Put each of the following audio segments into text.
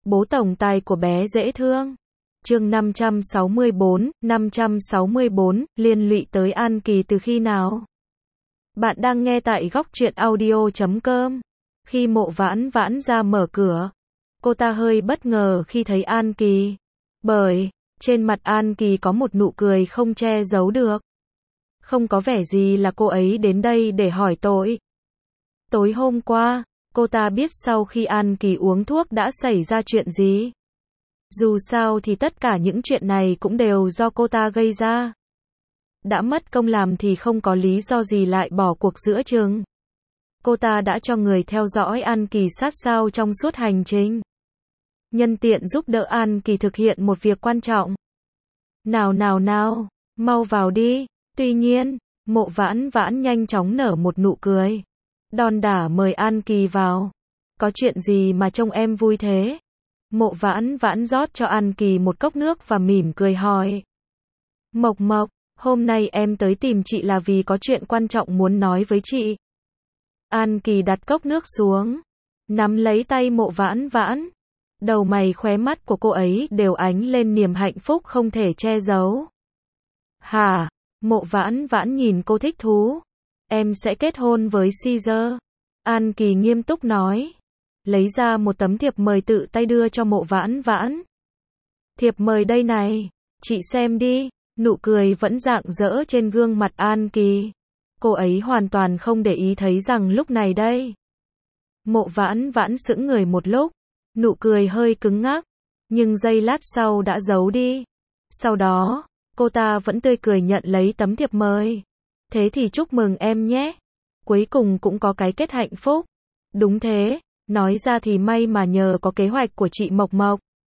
Bố tổng tài của bé dễ thương. Chương 564, liên lụy tới An Kỳ từ khi nào? Bạn đang nghe tại góc truyện audio.com. Khi Mộ Vãn Vãn ra mở cửa, cô ta hơi bất ngờ khi thấy An Kỳ. Bởi, trên mặt An Kỳ có một nụ cười không che giấu được. Không có vẻ gì là cô ấy đến đây để hỏi tội. Tối hôm qua, cô ta biết sau khi An Kỳ uống thuốc đã xảy ra chuyện gì. Dù sao thì tất cả những chuyện này cũng đều do cô ta gây ra. Đã mất công làm thì không có lý do gì lại bỏ cuộc giữa chừng. Cô ta đã cho người theo dõi An Kỳ sát sao trong suốt hành trình. Nhân tiện giúp đỡ An Kỳ thực hiện một việc quan trọng. Nào, mau vào đi. Tuy nhiên, Mộ Vãn Vãn nhanh chóng nở một nụ cười. Đon đả mời An Kỳ vào. Có chuyện gì mà trông em vui thế? Mộ Vãn Vãn rót cho An Kỳ một cốc nước và mỉm cười hỏi. Mộc, hôm nay em tới tìm chị là vì có chuyện quan trọng muốn nói với chị. An Kỳ đặt cốc nước xuống, nắm lấy tay Mộ Vãn Vãn. Đầu mày khóe mắt của cô ấy đều ánh lên niềm hạnh phúc không thể che giấu. Hả? Mộ Vãn Vãn nhìn cô thích thú. Em sẽ kết hôn với Caesar. An Kỳ nghiêm túc nói. Lấy ra một tấm thiệp mời tự tay đưa cho Mộ Vãn Vãn. Thiệp mời đây này, chị xem đi. Nụ cười vẫn rạng rỡ trên gương mặt An Kỳ. Cô ấy hoàn toàn không để ý thấy rằng lúc này đây. Mộ Vãn Vãn sững người một lúc. Nụ cười hơi cứng ngắc. Nhưng giây lát sau đã giấu đi. Sau đó, cô ta vẫn tươi cười nhận lấy tấm thiệp mời. Thế thì chúc mừng em nhé. Cuối cùng cũng có cái kết hạnh phúc. Đúng thế, nói ra thì may mà nhờ có kế hoạch của chị Mộc.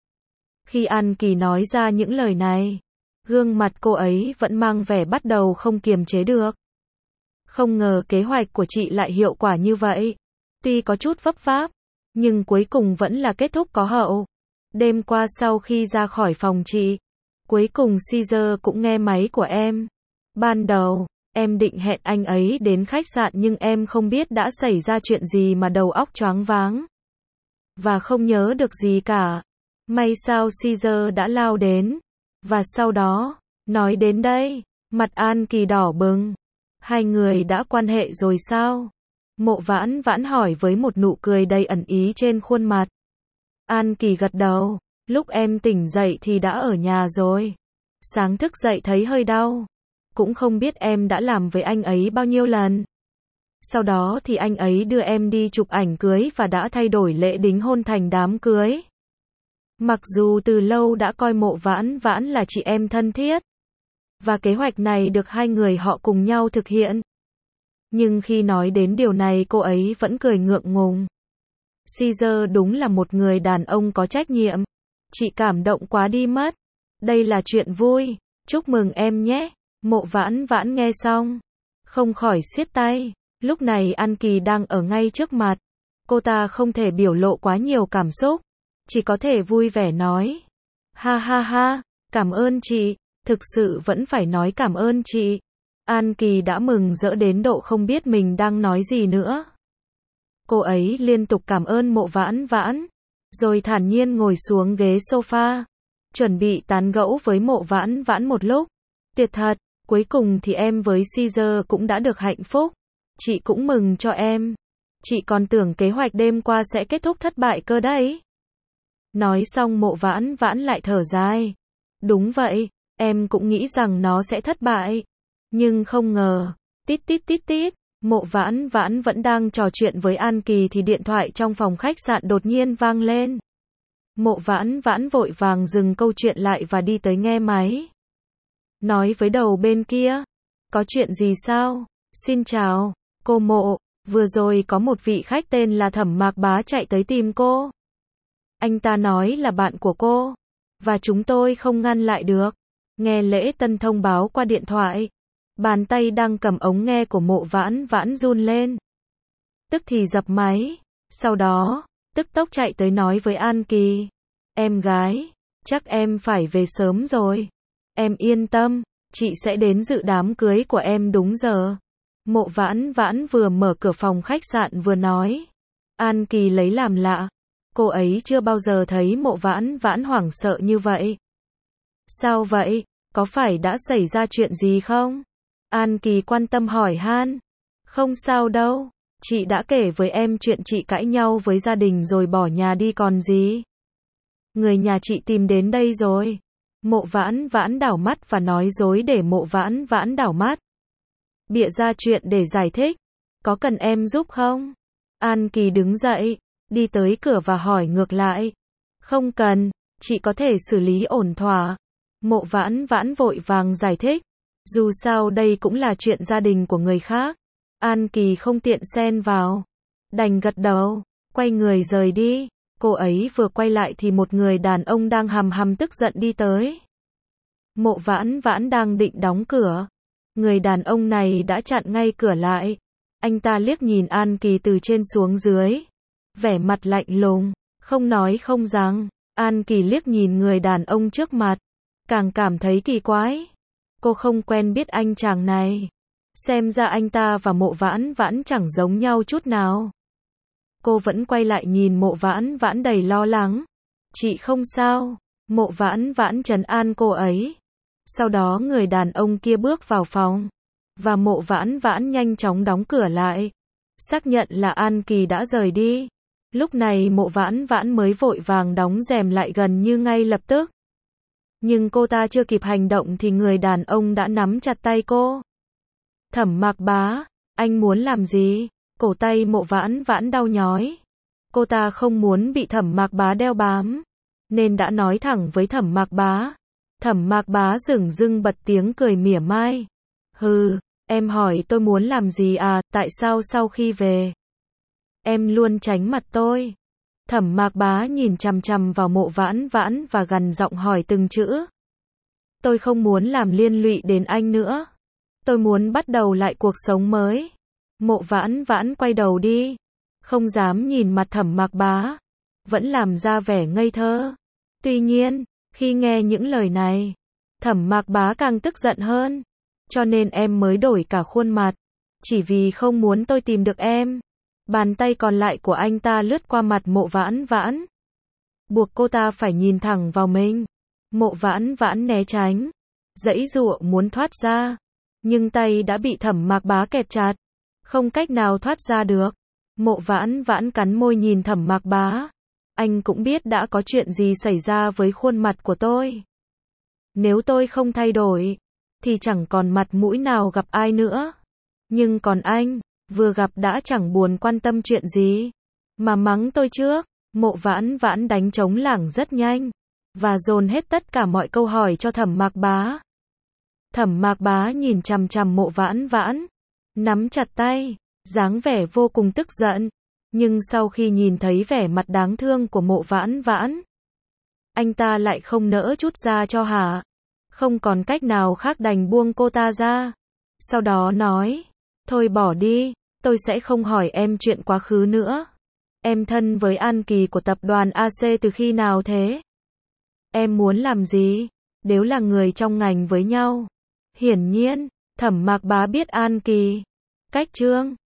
Khi An Kỳ nói ra những lời này, gương mặt cô ấy vẫn mang vẻ bắt đầu không kiềm chế được. Không ngờ kế hoạch của chị lại hiệu quả như vậy. Tuy có chút vấp váp, nhưng cuối cùng vẫn là kết thúc có hậu. Đêm qua sau khi ra khỏi phòng chị, cuối cùng Caesar cũng nghe máy của em. Ban đầu, em định hẹn anh ấy đến khách sạn nhưng em không biết đã xảy ra chuyện gì mà đầu óc choáng váng. Và không nhớ được gì cả. May sao Caesar đã lao đến. Và sau đó, nói đến đây, mặt An Kỳ đỏ bừng. Hai người đã quan hệ rồi sao? Mộ Vãn Vãn hỏi với một nụ cười đầy ẩn ý trên khuôn mặt. An Kỳ gật đầu. Lúc em tỉnh dậy thì đã ở nhà rồi. Sáng thức dậy thấy hơi đau. Cũng không biết em đã làm với anh ấy bao nhiêu lần. Sau đó thì anh ấy đưa em đi chụp ảnh cưới và đã thay đổi lễ đính hôn thành đám cưới. Mặc dù từ lâu đã coi Mộ Vãn Vãn là chị em thân thiết. Và kế hoạch này được hai người họ cùng nhau thực hiện. Nhưng khi nói đến điều này cô ấy vẫn cười ngượng ngùng. Caesar đúng là một người đàn ông có trách nhiệm. Chị cảm động quá đi mất. Đây là chuyện vui. Chúc mừng em nhé. Mộ Vãn Vãn nghe xong, không khỏi siết tay. Lúc này An Kỳ đang ở ngay trước mặt. Cô ta không thể biểu lộ quá nhiều cảm xúc. Chỉ có thể vui vẻ nói. Ha, cảm ơn chị. Thực sự vẫn phải nói cảm ơn chị. An Kỳ đã mừng rỡ đến độ không biết mình đang nói gì nữa. Cô ấy liên tục cảm ơn Mộ Vãn Vãn. Rồi thản nhiên ngồi xuống ghế sofa. Chuẩn bị tán gẫu với Mộ Vãn Vãn một lúc. Tuyệt thật, cuối cùng thì em với Caesar cũng đã được hạnh phúc. Chị cũng mừng cho em. Chị còn tưởng kế hoạch đêm qua sẽ kết thúc thất bại cơ đấy. Nói xong Mộ Vãn Vãn lại thở dài. Đúng vậy, em cũng nghĩ rằng nó sẽ thất bại. Nhưng không ngờ. Tít. Mộ Vãn Vãn vẫn đang trò chuyện với An Kỳ thì điện thoại trong phòng khách sạn đột nhiên vang lên. Mộ Vãn Vãn vội vàng dừng câu chuyện lại và đi tới nghe máy. Nói với đầu bên kia. Có chuyện gì sao? Xin chào, cô Mộ. Vừa rồi có một vị khách tên là Thẩm Mạc Bá chạy tới tìm cô. Anh ta nói là bạn của cô. Và chúng tôi không ngăn lại được. Nghe Lễ Tân thông báo qua điện thoại. Bàn tay đang cầm ống nghe của Mộ Vãn Vãn run lên. Tức thì dập máy. Sau đó, tức tốc chạy tới nói với An Kỳ. Em gái, chắc em phải về sớm rồi. Em yên tâm, chị sẽ đến dự đám cưới của em đúng giờ. Mộ Vãn Vãn vừa mở cửa phòng khách sạn vừa nói. An Kỳ lấy làm lạ. Cô ấy chưa bao giờ thấy Mộ Vãn Vãn hoảng sợ như vậy. Sao vậy? Có phải đã xảy ra chuyện gì không? An Kỳ quan tâm hỏi han. Không sao đâu, chị đã kể với em chuyện chị cãi nhau với gia đình rồi bỏ nhà đi còn gì. Người nhà chị tìm đến đây rồi. Mộ Vãn Vãn đảo mắt và nói dối để Mộ Vãn Vãn đảo mắt. Bịa ra chuyện để giải thích. Có cần em giúp không? An Kỳ đứng dậy, đi tới cửa và hỏi ngược lại. Không cần, chị có thể xử lý ổn thỏa. Mộ Vãn Vãn vội vàng giải thích. Dù sao đây cũng là chuyện gia đình của người khác. An Kỳ không tiện xen vào. Đành gật đầu, quay người rời đi. Cô ấy vừa quay lại thì một người đàn ông đang hầm hầm tức giận đi tới. Mộ Vãn Vãn đang định đóng cửa. Người đàn ông này đã chặn ngay cửa lại. Anh ta liếc nhìn An Kỳ từ trên xuống dưới. Vẻ mặt lạnh lùng, không nói không rằng. An Kỳ liếc nhìn người đàn ông trước mặt. Càng cảm thấy kỳ quái. Cô không quen biết anh chàng này. Xem ra anh ta và Mộ Vãn Vãn chẳng giống nhau chút nào. Cô vẫn quay lại nhìn Mộ Vãn Vãn đầy lo lắng. Chị không sao. Mộ Vãn Vãn trấn an cô ấy. Sau đó người đàn ông kia bước vào phòng. Và Mộ Vãn Vãn nhanh chóng đóng cửa lại. Xác nhận là An Kỳ đã rời đi. Lúc này Mộ Vãn Vãn mới vội vàng đóng rèm lại gần như ngay lập tức. Nhưng cô ta chưa kịp hành động thì người đàn ông đã nắm chặt tay cô. Thẩm Mạc Bá, anh muốn làm gì? Cổ tay Mộ Vãn Vãn đau nhói. Cô ta không muốn bị Thẩm Mạc Bá đeo bám, nên đã nói thẳng với Thẩm Mạc Bá. Thẩm Mạc Bá dửng dưng bật tiếng cười mỉa mai. Hừ, em hỏi tôi muốn làm gì à, tại sao sau khi về em luôn tránh mặt tôi? Thẩm Mạc Bá nhìn chằm chằm vào Mộ Vãn Vãn và gằn giọng hỏi từng chữ. Tôi không muốn làm liên lụy đến anh nữa. Tôi muốn bắt đầu lại cuộc sống mới. Mộ Vãn Vãn quay đầu đi, không dám nhìn mặt Thẩm Mạc Bá, vẫn làm ra vẻ ngây thơ. Tuy nhiên, khi nghe những lời này, Thẩm Mạc Bá càng tức giận hơn. Cho nên em mới đổi cả khuôn mặt, chỉ vì không muốn tôi tìm được em. Bàn tay còn lại của anh ta lướt qua mặt Mộ Vãn Vãn, buộc cô ta phải nhìn thẳng vào mình. Mộ Vãn Vãn né tránh, giãy giụa muốn thoát ra, nhưng tay đã bị Thẩm Mạc Bá kẹp chặt, không cách nào thoát ra được. Mộ Vãn Vãn cắn môi nhìn Thẩm Mạc Bá. Anh cũng biết đã có chuyện gì xảy ra với khuôn mặt của tôi. Nếu tôi không thay đổi, thì chẳng còn mặt mũi nào gặp ai nữa. Nhưng còn anh, vừa gặp đã chẳng buồn quan tâm chuyện gì, mà mắng tôi trước. Mộ Vãn Vãn đánh trống lảng rất nhanh, và dồn hết tất cả mọi câu hỏi cho Thẩm Mạc Bá. Thẩm Mạc Bá nhìn chằm chằm Mộ Vãn Vãn, nắm chặt tay, dáng vẻ vô cùng tức giận. Nhưng sau khi nhìn thấy vẻ mặt đáng thương của Mộ Vãn Vãn, anh ta lại không nỡ trút ra cho hả. Không còn cách nào khác đành buông cô ta ra. Sau đó nói, thôi bỏ đi, tôi sẽ không hỏi em chuyện quá khứ nữa. Em thân với An Kỳ của tập đoàn AC từ khi nào thế? Em muốn làm gì? Đều là người trong ngành với nhau. Hiển nhiên, Thẩm Mạc Bá biết An Kỳ. Cách Trương